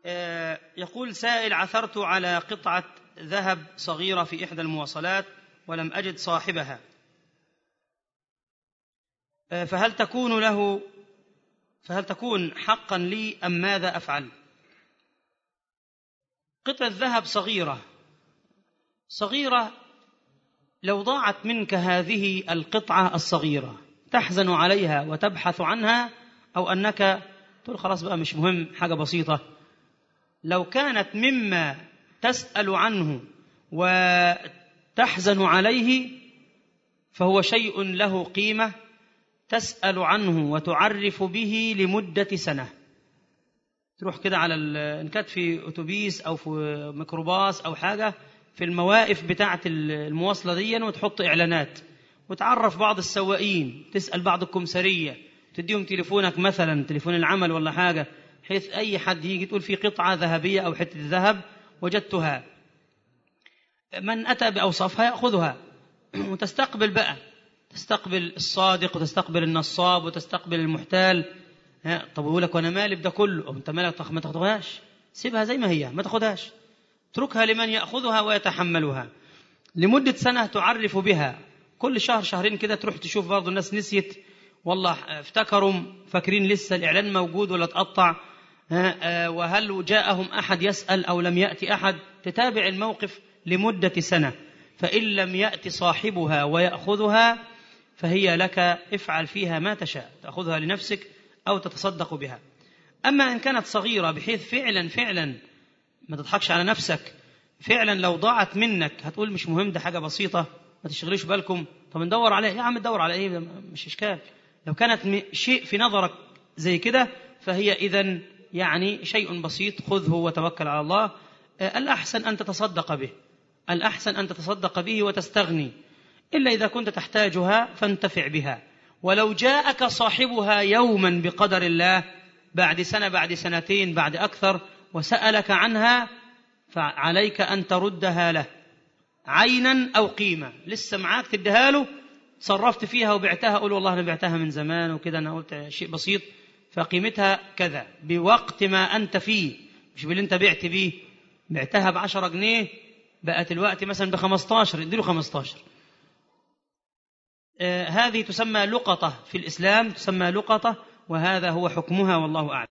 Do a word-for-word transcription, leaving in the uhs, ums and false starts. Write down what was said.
يقول سائل: عثرت على قطعة ذهب صغيرة في إحدى المواصلات ولم أجد صاحبها، فهل تكون له فهل تكون حقا لي أم ماذا أفعل؟ قطعة ذهب صغيرة صغيرة لو ضاعت منك هذه القطعة الصغيرة تحزن عليها وتبحث عنها، أو أنك تقول خلاص بقى مش مهم، حاجة بسيطة. لو كانت مما تسأل عنه وتحزن عليه فهو شيء له قيمة تسأل عنه وتعرف به لمدة سنة. تروح كده على إن كانت في أتوبيس أو في ميكروباص أو حاجة، في المواقف بتاعة المواصلة دي، وتحط إعلانات وتعرف بعض السواقين، تسأل بعض الكمسارية، تديهم تليفونك مثلا تليفون العمل ولا حاجة، حيث أي حد يجي تقول في قطعة ذهبية أو حتة ذهب وجدتها، من أتى بأوصافها يأخذها. وتستقبل بقى، تستقبل الصادق وتستقبل النصاب وتستقبل المحتال. طب يقول لك وأنا مالي بده كله، أو أنت مالك ما تاخذهاش، سيبها زي ما هي، ما تاخذهاش، اتركها لمن يأخذها ويتحملها لمدة سنة تعرف بها. كل شهر شهرين كده تروح تشوف برضو الناس نسيت، والله افتكروا، فاكرين لسه الإعلان موجود ولا تقطع، وهل جاءهم أحد يسأل أو لم يأتي أحد. تتابع الموقف لمدة سنة، فإن لم يأتي صاحبها ويأخذها فهي لك، افعل فيها ما تشاء، تأخذها لنفسك أو تتصدق بها. أما إن كانت صغيرة بحيث فعلا فعلا ما تضحكش على نفسك، فعلا لو ضاعت منك هتقول مش مهم، ده حاجة بسيطة ما تشغليش بالكم، طب ندور عليه يا عم، ندور على ايه، مش إشكال. لو كانت شيء في نظرك زي كده فهي إذن يعني شيء بسيط، خذه وتوكل على الله. الأحسن أن تتصدق به، الأحسن أن تتصدق به وتستغني، إلا إذا كنت تحتاجها فانتفع بها. ولو جاءك صاحبها يوما بقدر الله بعد سنة بعد سنتين بعد أكثر وسألك عنها، فعليك أن تردها له عينا أو قيمة، لسه معاك تديها له، صرفت فيها وبعتها، قول والله أنا بعتها من زمان وكده، أنا قلت شيء بسيط فقيمتها كذا بوقت ما أنت فيه، مش باللي أنت بعت بيه. بعتها بعشرة جنيه بقت الوقت مثلا بخمستاشر، اديله خمستاشر. آه هذه تسمى لقطة في الإسلام، تسمى لقطة، وهذا هو حكمها والله أعلم.